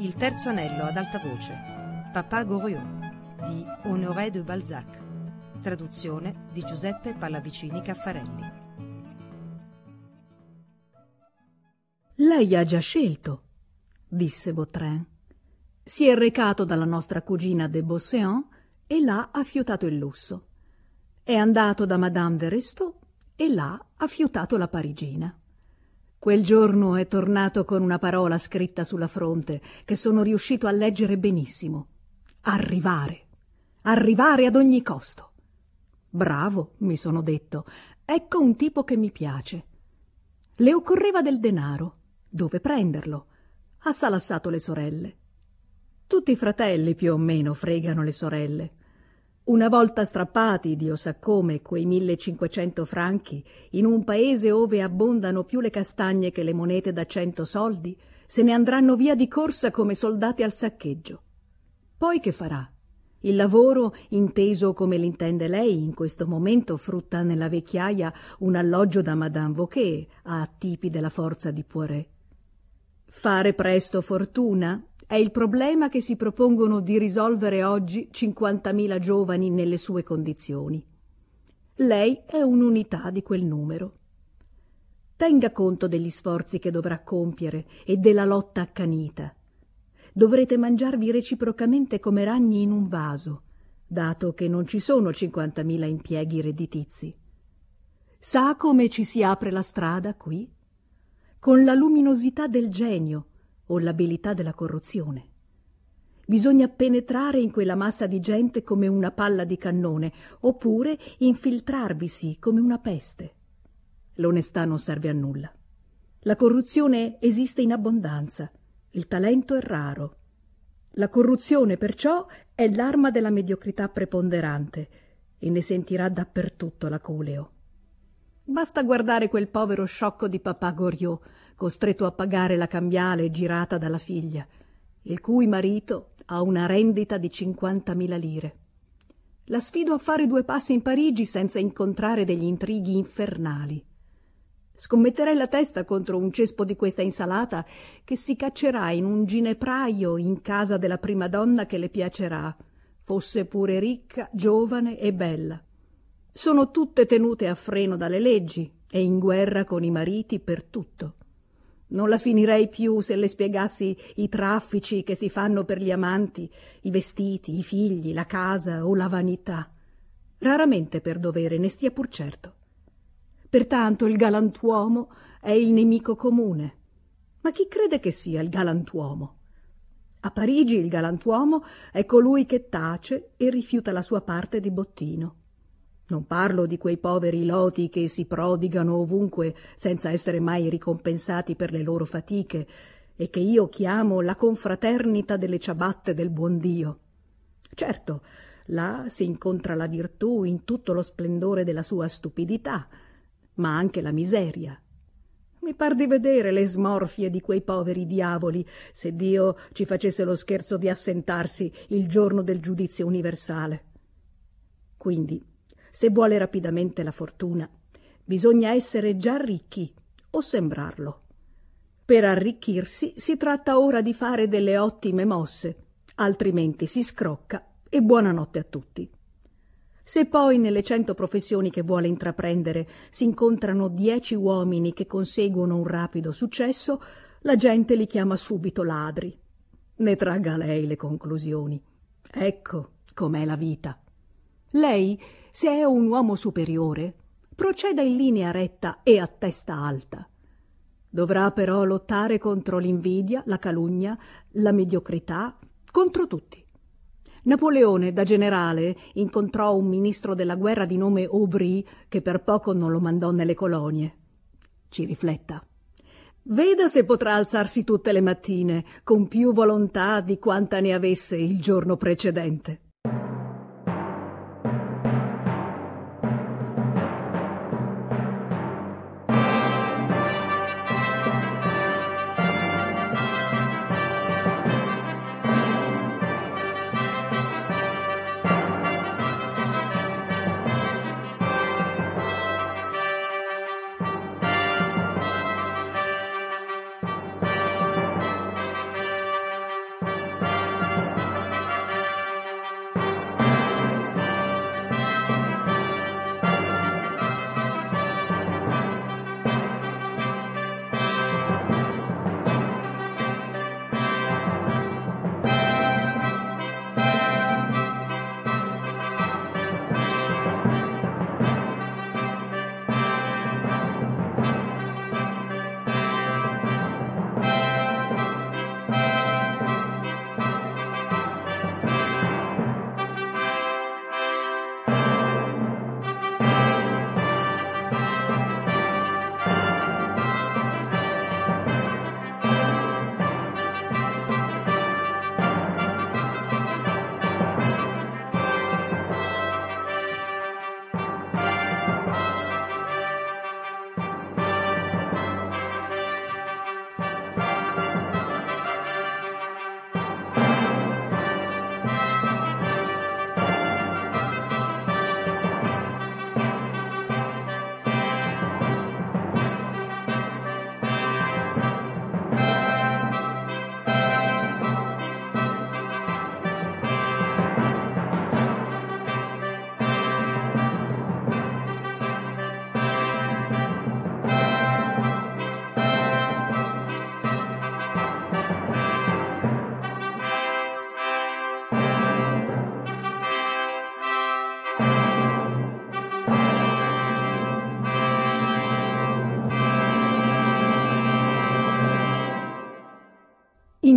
Il terzo anello ad alta voce, Papa Goriot, di Honoré de Balzac. Traduzione di Giuseppe Pallavicini Caffarelli. Lei ha già scelto, disse Vautrin. Si è recato dalla nostra cugina de Beauséant e là ha fiutato il lusso. È andato da Madame de Restaud e là ha fiutato la parigina. Quel giorno è tornato con una parola scritta sulla fronte che sono riuscito a leggere benissimo. Arrivare. Arrivare ad ogni costo. Bravo, mi sono detto. Ecco un tipo che mi piace. Le occorreva del denaro. Dove prenderlo? Ha salassato le sorelle. Tutti i fratelli più o meno fregano le sorelle. Una volta strappati, Dio sa come, quei 1.500 franchi, in un paese ove abbondano più le castagne che le monete da 100 soldi, se ne andranno via di corsa come soldati al saccheggio. Poi che farà? Il lavoro, inteso come l'intende lei, in questo momento frutta nella vecchiaia un alloggio da Madame Vauquer, a tipi della forza di Poiret. Fare presto fortuna è il problema che si propongono di risolvere oggi 50.000 giovani nelle sue condizioni. Lei è un'unità di quel numero. Tenga conto degli sforzi che dovrà compiere e della lotta accanita. Dovrete mangiarvi reciprocamente come ragni in un vaso, dato che non ci sono 50.000 impieghi redditizi. Sa come ci si apre la strada qui? Con la luminosità del genio o l'abilità della corruzione. Bisogna penetrare in quella massa di gente come una palla di cannone, oppure infiltrarvisi come una peste. L'onestà non serve a nulla. La corruzione esiste in abbondanza, il talento è raro. La corruzione, perciò, è l'arma della mediocrità preponderante e ne sentirà dappertutto la Coleo. Basta guardare quel povero sciocco di Papa Goriot, costretto a pagare la cambiale girata dalla figlia, il cui marito ha una rendita di 50.000 lire. La sfido a fare 2 passi in Parigi senza incontrare degli intrighi infernali. Scommetterei la testa contro un cespo di questa insalata che si caccerà in un ginepraio in casa della prima donna che le piacerà, fosse pure ricca, giovane e bella. Sono tutte tenute a freno dalle leggi e in guerra con i mariti per tutto. Non la finirei più se le spiegassi i traffici che si fanno per gli amanti, i vestiti, i figli, la casa o la vanità. Raramente per dovere, ne stia pur certo. Pertanto il galantuomo è il nemico comune. Ma chi crede che sia il galantuomo? A Parigi il galantuomo è colui che tace e rifiuta la sua parte di bottino. Non parlo di quei poveri loti che si prodigano ovunque senza essere mai ricompensati per le loro fatiche e che io chiamo la confraternita delle ciabatte del buon Dio. Certo, là si incontra la virtù in tutto lo splendore della sua stupidità, ma anche la miseria. Mi par di vedere le smorfie di quei poveri diavoli se Dio ci facesse lo scherzo di assentarsi il giorno del giudizio universale. Quindi, se vuole rapidamente la fortuna, bisogna essere già ricchi o sembrarlo. Per arricchirsi si tratta ora di fare delle ottime mosse, altrimenti si scrocca e buonanotte a tutti. Se poi nelle 100 professioni che vuole intraprendere si incontrano 10 uomini che conseguono un rapido successo, la gente li chiama subito ladri. Ne tragga lei le conclusioni. Ecco com'è la vita. Lei, se è un uomo superiore, proceda in linea retta e a testa alta. Dovrà però lottare contro l'invidia, la calunnia, la mediocrità, contro tutti. Napoleone, da generale, incontrò un ministro della guerra di nome Aubry che per poco non lo mandò nelle colonie. Ci rifletta. Veda se potrà alzarsi tutte le mattine con più volontà di quanta ne avesse il giorno precedente.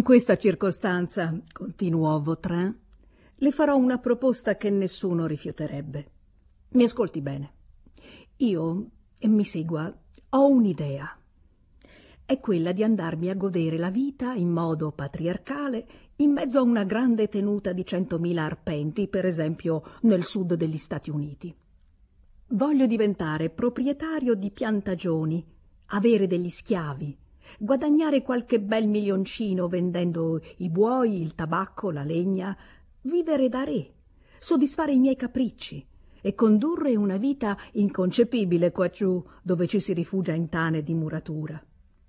questa circostanza, continuò Vautrin, le farò una proposta che nessuno rifiuterebbe. Mi ascolti bene. Io, mi segua, ho un'idea. È quella di andarmi a godere la vita in modo patriarcale in mezzo a una grande tenuta di 100.000 arpenti, per esempio nel sud degli Stati Uniti. Voglio diventare proprietario di piantagioni, avere degli schiavi, guadagnare qualche bel milioncino vendendo i buoi, il tabacco, la legna, vivere da re, soddisfare i miei capricci e condurre una vita inconcepibile quaggiù dove ci si rifugia in tane di muratura.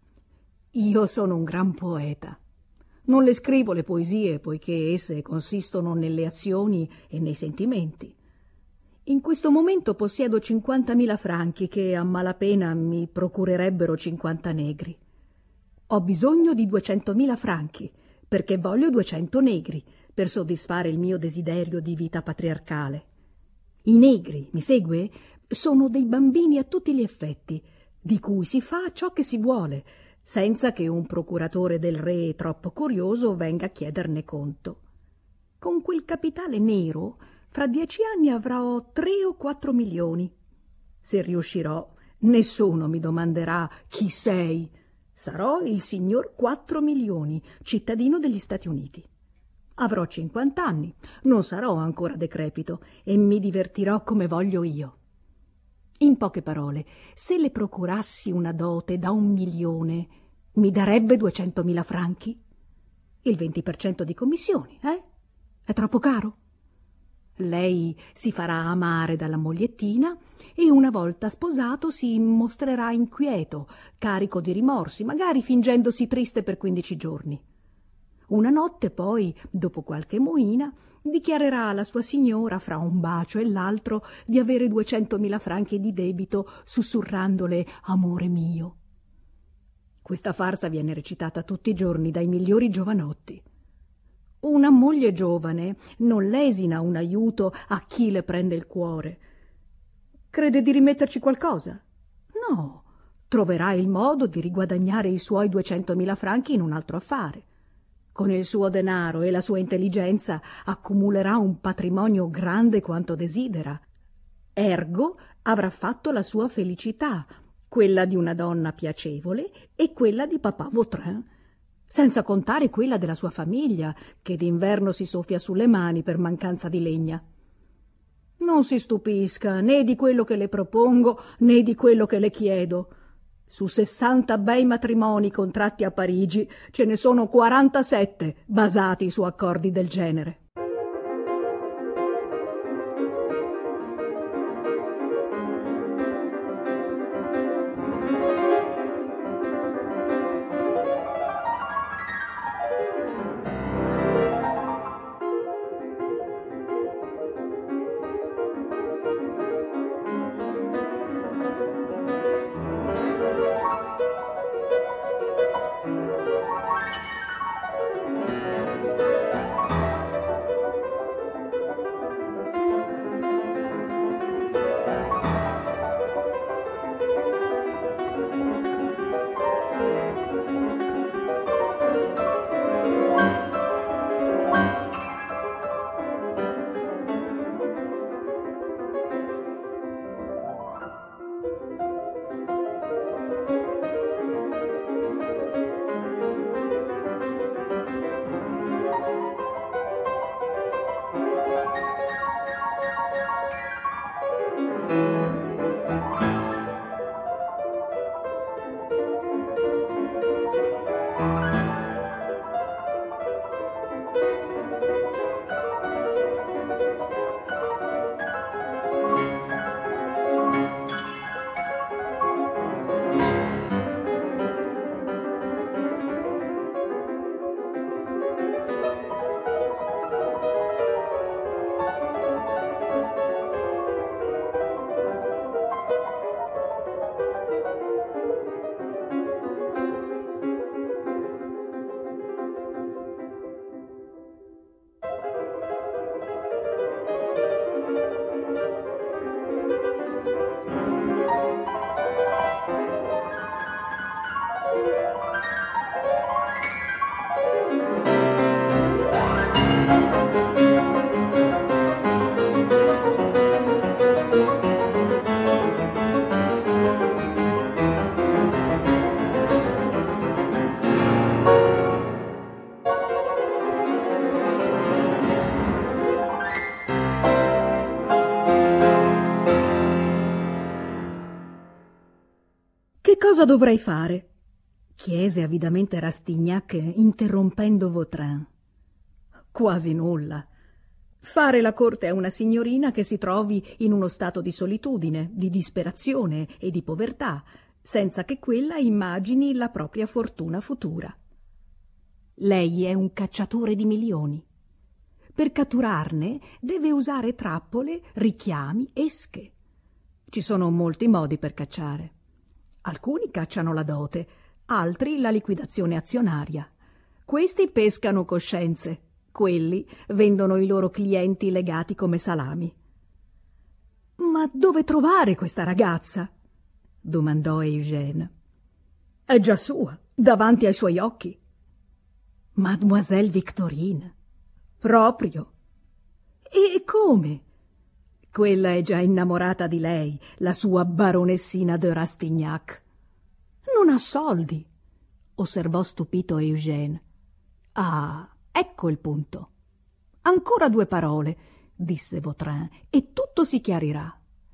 Io sono un gran poeta. Non le scrivo le poesie poiché esse consistono nelle azioni e nei sentimenti. In questo momento possiedo 50.000 franchi che a malapena mi procurerebbero 50 negri. Ho bisogno di 200.000 franchi perché voglio 200 negri per soddisfare il mio desiderio di vita patriarcale. I negri, mi segue, sono dei bambini a tutti gli effetti, di cui si fa ciò che si vuole, senza che un procuratore del re troppo curioso venga a chiederne conto. Con quel capitale nero, fra 10 anni avrò 3 o 4 milioni. Se riuscirò, nessuno mi domanderà chi sei. Sarò il signor 4 milioni, cittadino degli Stati Uniti. Avrò 50 anni, non sarò ancora decrepito e mi divertirò come voglio io. In poche parole, se le procurassi una dote da 1 milione, mi darebbe 200.000 franchi? Il 20% di commissioni, eh? È troppo caro? Lei si farà amare dalla mogliettina e una volta sposato si mostrerà inquieto, carico di rimorsi, magari fingendosi triste per 15 giorni. Una notte poi, dopo qualche moina, dichiarerà alla sua signora, fra un bacio e l'altro, di avere 200.000 franchi di debito, sussurrandole «amore mio». Questa farsa viene recitata tutti i giorni dai migliori giovanotti. Una moglie giovane non lesina un aiuto a chi le prende il cuore. Crede di rimetterci qualcosa? No, troverà il modo di riguadagnare i suoi 200.000 franchi in un altro affare. Con il suo denaro e la sua intelligenza accumulerà un patrimonio grande quanto desidera. Ergo avrà fatto la sua felicità, quella di una donna piacevole e quella di papà Vautrin, senza contare quella della sua famiglia, che d'inverno si soffia sulle mani per mancanza di legna. Non si stupisca né di quello che le propongo né di quello che le chiedo. Su 60 bei matrimoni contratti a Parigi ce ne sono 47 basati su accordi del genere. cosa dovrei fare? Chiese avidamente Rastignac, interrompendo Vautrin. Quasi nulla. Fare la corte a una signorina che si trovi in uno stato di solitudine, di disperazione e di povertà, senza che quella immagini la propria fortuna futura. Lei è un cacciatore di milioni. Per catturarne deve usare trappole, richiami, esche. Ci sono molti modi per cacciare. Alcuni cacciano la dote, altri la liquidazione azionaria. Questi pescano coscienze, quelli vendono i loro clienti legati come salami. «Ma dove trovare questa ragazza?» domandò Eugène. «È già sua, davanti ai suoi occhi». «Mademoiselle Victorine?» «Proprio». «E come?» «Quella è già innamorata di lei, la sua baronessina de Rastignac». «Non ha soldi», osservò stupito Eugène. «Ah, ecco il punto». «Ancora 2 parole», disse Vautrin, «e tutto si chiarirà».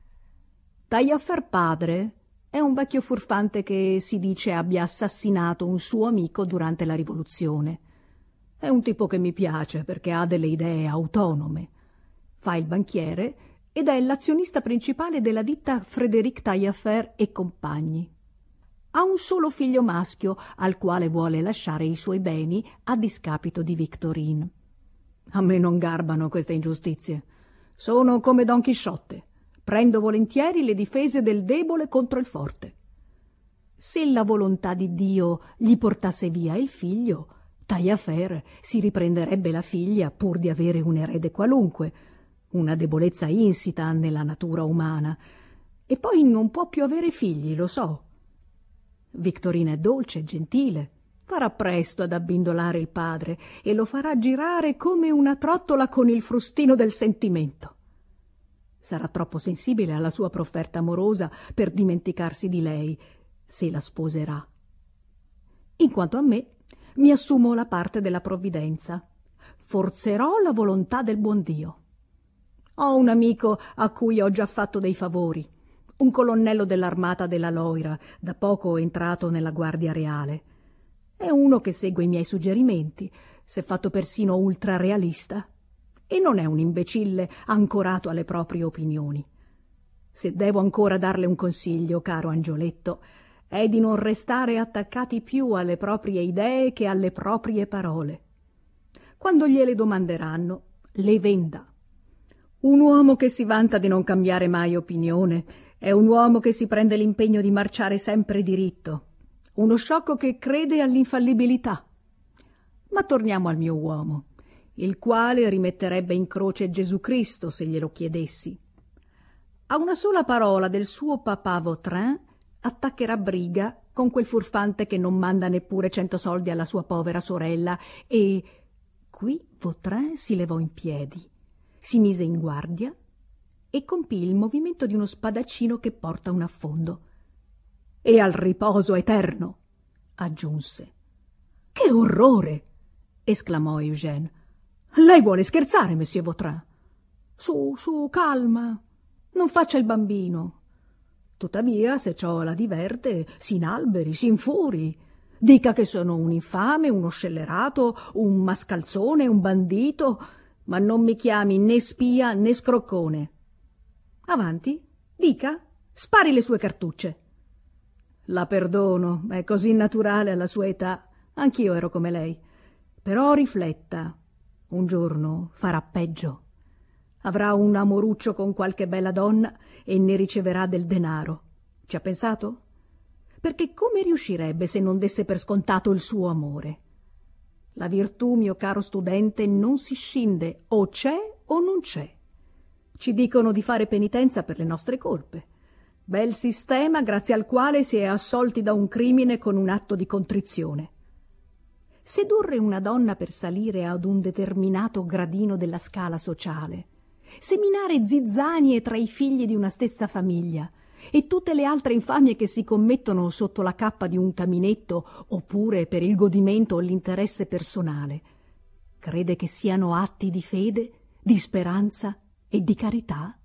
Taillefer padre è un vecchio furfante che si dice abbia assassinato un suo amico durante la rivoluzione. È un tipo che mi piace perché ha delle idee autonome. Fa il banchiere ed è l'azionista principale della ditta Frédéric Taillefer e compagni. Ha un solo figlio maschio al quale vuole lasciare i suoi beni a discapito di Victorine. A me non garbano queste ingiustizie. Sono come Don Chisciotte. Prendo volentieri le difese del debole contro il forte. Se la volontà di Dio gli portasse via il figlio, Taillefer si riprenderebbe la figlia pur di avere un erede qualunque, una debolezza insita nella natura umana. E poi non può più avere figli, lo so. Victorina è dolce e gentile, farà presto ad abbindolare il padre e lo farà girare come una trottola con il frustino del sentimento. Sarà troppo sensibile alla sua profferta amorosa per dimenticarsi di lei, se la sposerà. In quanto a me, mi assumo la parte della provvidenza. Forzerò la volontà del buon Dio. Ho un amico a cui ho già fatto dei favori, un colonnello dell'armata della Loira, da poco entrato nella Guardia Reale. È uno che segue i miei suggerimenti, s'è fatto persino ultrarealista, e non è un imbecille ancorato alle proprie opinioni. Se devo ancora darle un consiglio, caro angioletto, è di non restare attaccati più alle proprie idee che alle proprie parole. Quando gliele domanderanno, le venda. Un uomo che si vanta di non cambiare mai opinione è un uomo che si prende l'impegno di marciare sempre diritto, uno sciocco che crede all'infallibilità. Ma torniamo al mio uomo, il quale rimetterebbe in croce Gesù Cristo se glielo chiedessi. A una sola parola del suo papà Vautrin attaccherà briga con quel furfante che non manda neppure 100 soldi alla sua povera sorella e... Qui Vautrin si levò in piedi, si mise in guardia e compì il movimento di uno spadaccino che porta un affondo. «E al riposo eterno», aggiunse. «Che orrore!» esclamò Eugène. «Lei vuole scherzare, monsieur Vautrin? Su, calma, non faccia il bambino. Tuttavia, se ciò la diverte, si inalberi, si infuri. Dica che sono un infame, uno scellerato, un mascalzone, un bandito, ma non mi chiami né spia né scroccone. Avanti, dica, spari le sue cartucce». «La perdono, è così naturale alla sua età. Anch'io ero come lei. Però rifletta, un giorno farà peggio. Avrà un amoruccio con qualche bella donna e ne riceverà del denaro. Ci ha pensato? Perché come riuscirebbe se non desse per scontato il suo amore? La virtù, mio caro studente, non si scinde, o c'è o non c'è. Ci dicono di fare penitenza per le nostre colpe. Bel sistema grazie al quale si è assolti da un crimine con un atto di contrizione. Sedurre una donna per salire ad un determinato gradino della scala sociale, seminare zizzanie tra i figli di una stessa famiglia e tutte le altre infamie che si commettono sotto la cappa di un caminetto oppure per il godimento o l'interesse personale, crede che siano atti di fede, di speranza e di carità?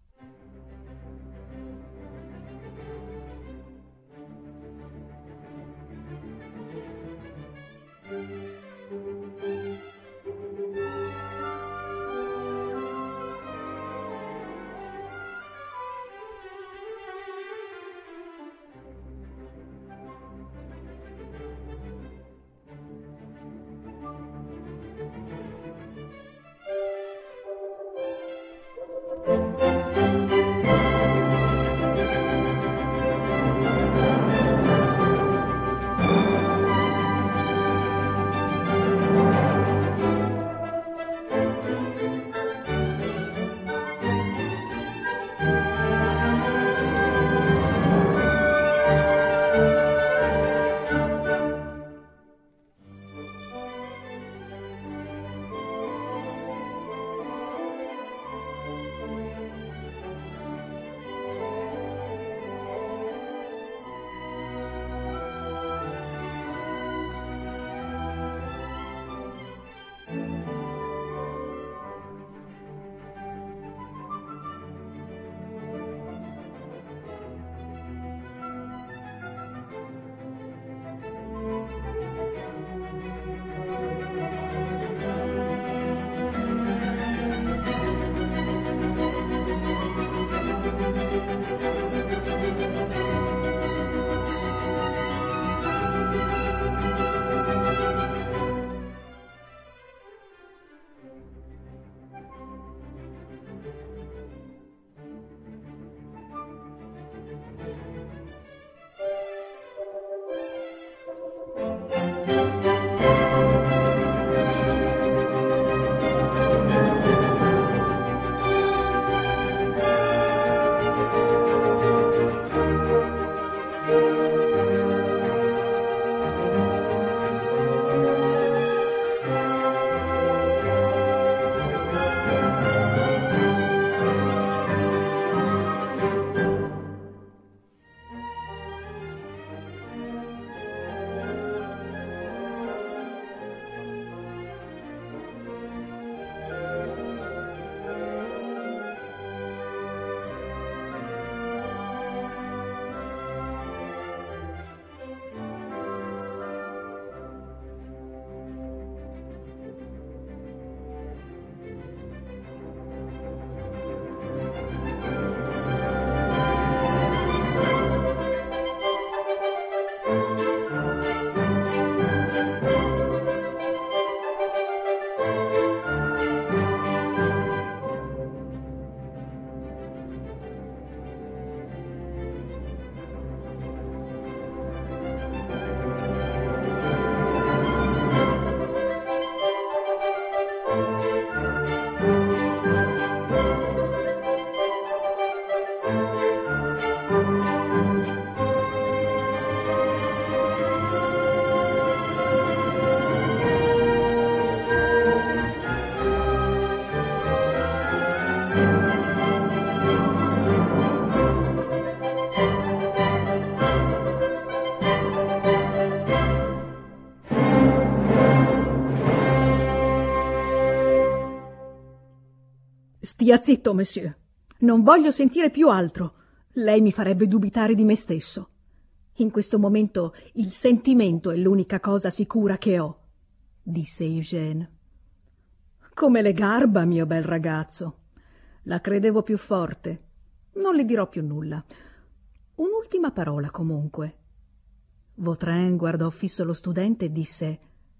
Stia zitto, monsieur. Non voglio sentire più altro. Lei mi farebbe dubitare di me stesso. In questo momento il sentimento è l'unica cosa sicura che ho, disse Eugène. Come le garba, mio bel ragazzo. La credevo più forte. Non le dirò più nulla. Un'ultima parola, comunque. Vautrin guardò fisso lo studente e disse: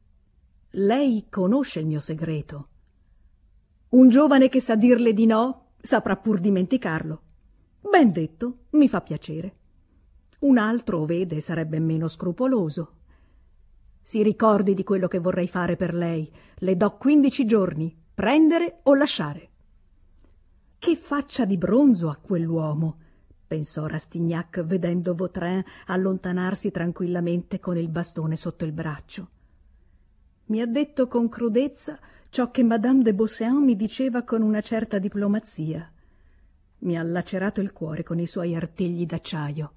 lei conosce il mio segreto. Un giovane che sa dirle di no saprà pur dimenticarlo. Ben detto, mi fa piacere. Un altro, vede, sarebbe meno scrupoloso. Si ricordi di quello che vorrei fare per lei. Le do 15 giorni, prendere o lasciare. Che faccia di bronzo ha quell'uomo, pensò Rastignac vedendo Vautrin allontanarsi tranquillamente con il bastone sotto il braccio. Mi ha detto con crudezza ciò che Madame de Beauséant mi diceva con una certa diplomazia. Mi ha lacerato il cuore con i suoi artigli d'acciaio.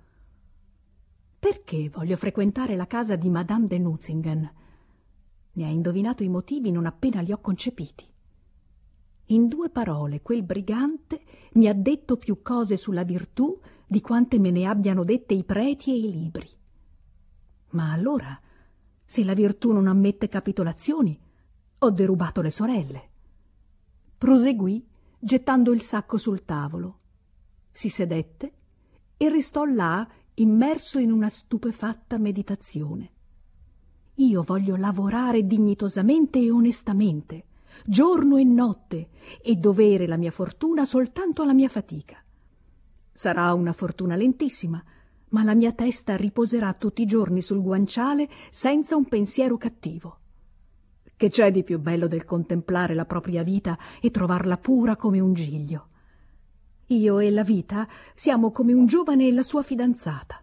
Perché voglio frequentare la casa di Madame de Nucingen? Ne ha indovinato i motivi non appena li ho concepiti. In 2 parole, quel brigante mi ha detto più cose sulla virtù di quante me ne abbiano dette i preti e i libri. Ma allora, se la virtù non ammette capitolazioni, ho derubato le sorelle. Proseguì gettando il sacco sul tavolo. Si sedette e restò là immerso in una stupefatta meditazione. Io voglio lavorare dignitosamente e onestamente, giorno e notte, e dovere la mia fortuna soltanto alla mia fatica. Sarà una fortuna lentissima, ma la mia testa riposerà tutti i giorni sul guanciale senza un pensiero cattivo. Che c'è di più bello del contemplare la propria vita e trovarla pura come un giglio? Io e la vita siamo come un giovane e la sua fidanzata.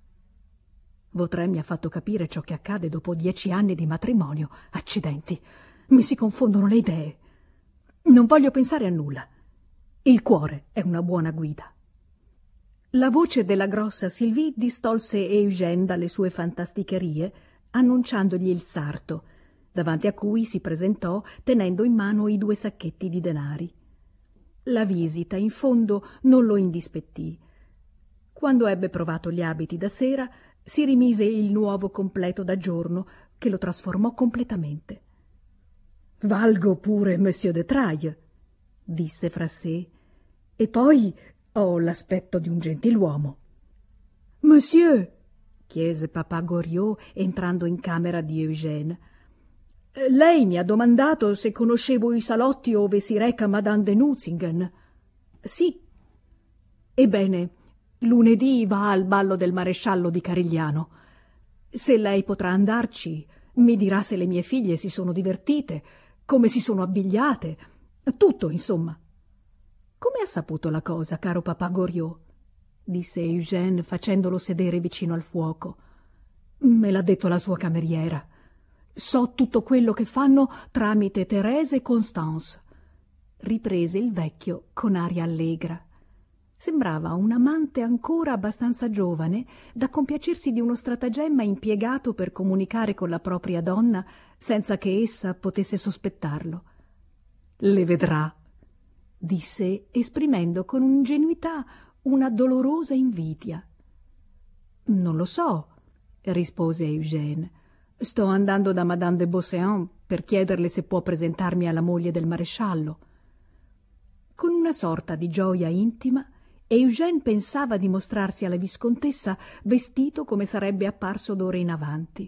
Vautrin mi ha fatto capire ciò che accade dopo 10 anni di matrimonio. Accidenti, mi si confondono le idee. Non voglio pensare a nulla. Il cuore è una buona guida. La voce della grossa Sylvie distolse Eugène dalle sue fantasticherie, annunciandogli il sarto, davanti a cui si presentò tenendo in mano i 2 sacchetti di denari. La visita, in fondo, non lo indispettì. Quando ebbe provato gli abiti da sera, si rimise il nuovo completo da giorno, che lo trasformò completamente. «Valgo pure Monsieur de Trailles», disse fra sé, «e poi ho l'aspetto di un gentiluomo». «Monsieur», chiese papà Goriot entrando in camera di Eugène, «lei mi ha domandato se conoscevo i salotti ove si reca Madame de Nucingen». «Sì». «Ebbene, lunedì va al ballo del maresciallo di Carigliano. Se lei potrà andarci, mi dirà se le mie figlie si sono divertite, come si sono abbigliate, tutto, insomma». «Come ha saputo la cosa, caro papà Goriot?» disse Eugène facendolo sedere vicino al fuoco. «Me l'ha detto la sua cameriera. So tutto quello che fanno tramite Thérèse e Constance», riprese il vecchio con aria allegra. Sembrava un amante ancora abbastanza giovane da compiacersi di uno stratagemma impiegato per comunicare con la propria donna senza che essa potesse sospettarlo. «Le vedrà», disse, esprimendo con un'ingenuità una dolorosa invidia. «Non lo so», rispose Eugène. «Sto andando da Madame de Beauséant per chiederle se può presentarmi alla moglie del maresciallo». Con una sorta di gioia intima, Eugène pensava di mostrarsi alla viscontessa vestito come sarebbe apparso d'ora in avanti.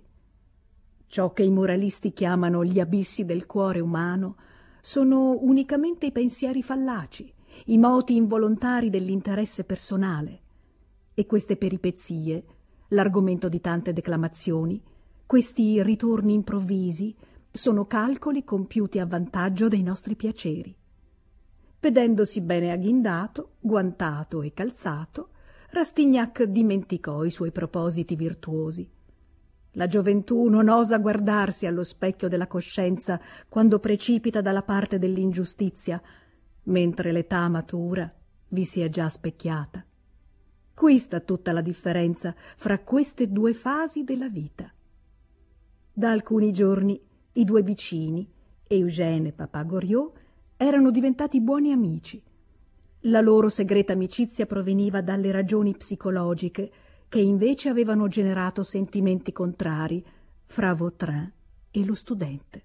Ciò che i moralisti chiamano gli abissi del cuore umano sono unicamente i pensieri fallaci, i moti involontari dell'interesse personale. E queste peripezie, l'argomento di tante declamazioni, questi ritorni improvvisi, sono calcoli compiuti a vantaggio dei nostri piaceri. Vedendosi bene agghindato, guantato e calzato, Rastignac dimenticò i suoi propositi virtuosi. La gioventù non osa guardarsi allo specchio della coscienza quando precipita dalla parte dell'ingiustizia, mentre l'età matura vi si è già specchiata. Qui sta tutta la differenza fra queste 2 fasi della vita. Da alcuni giorni i 2 vicini, Eugène e papà Goriot, erano diventati buoni amici La loro segreta amicizia proveniva dalle ragioni psicologiche che invece avevano generato sentimenti contrari fra Vautrin e lo studente.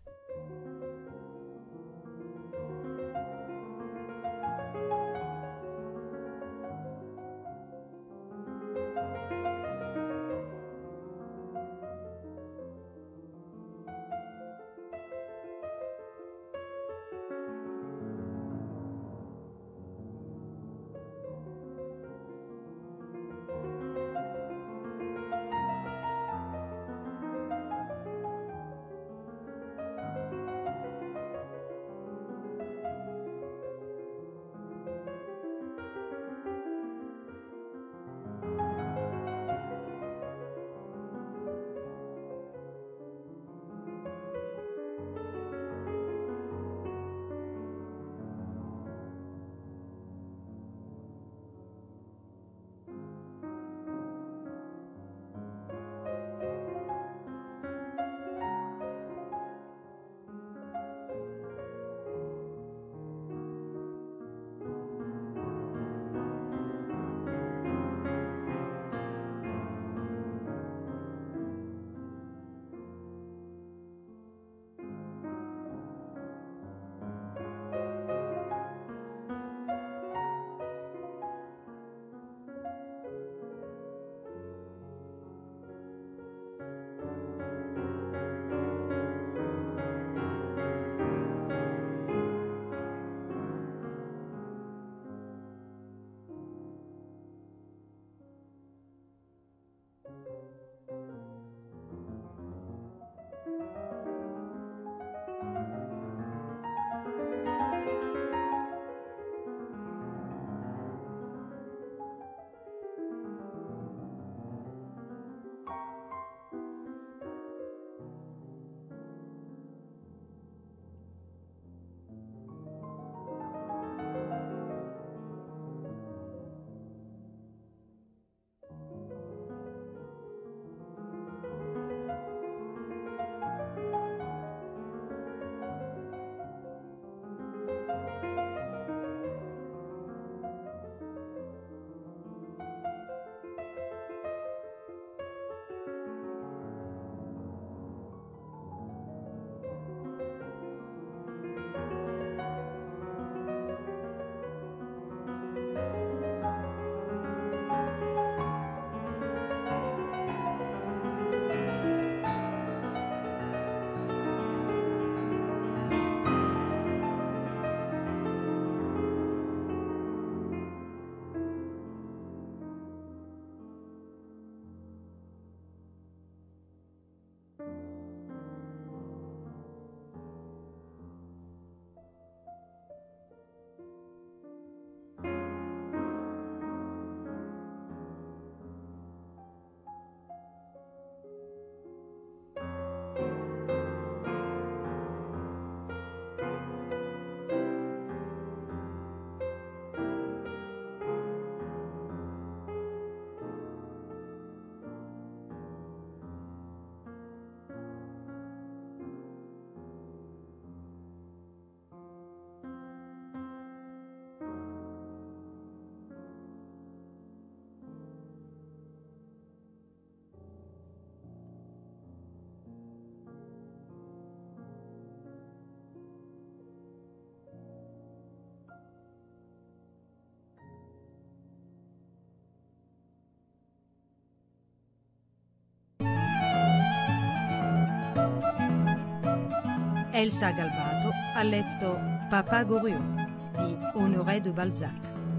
Elsa Galbato ha letto Papa Goriot di Honoré de Balzac,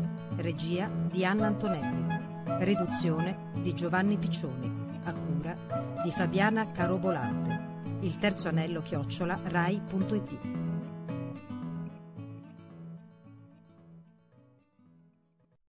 regia di Anna Antonelli, riduzione di Giovanni Piccioni, a cura di Fabiana Carobolante. Il terzo anello @rai.it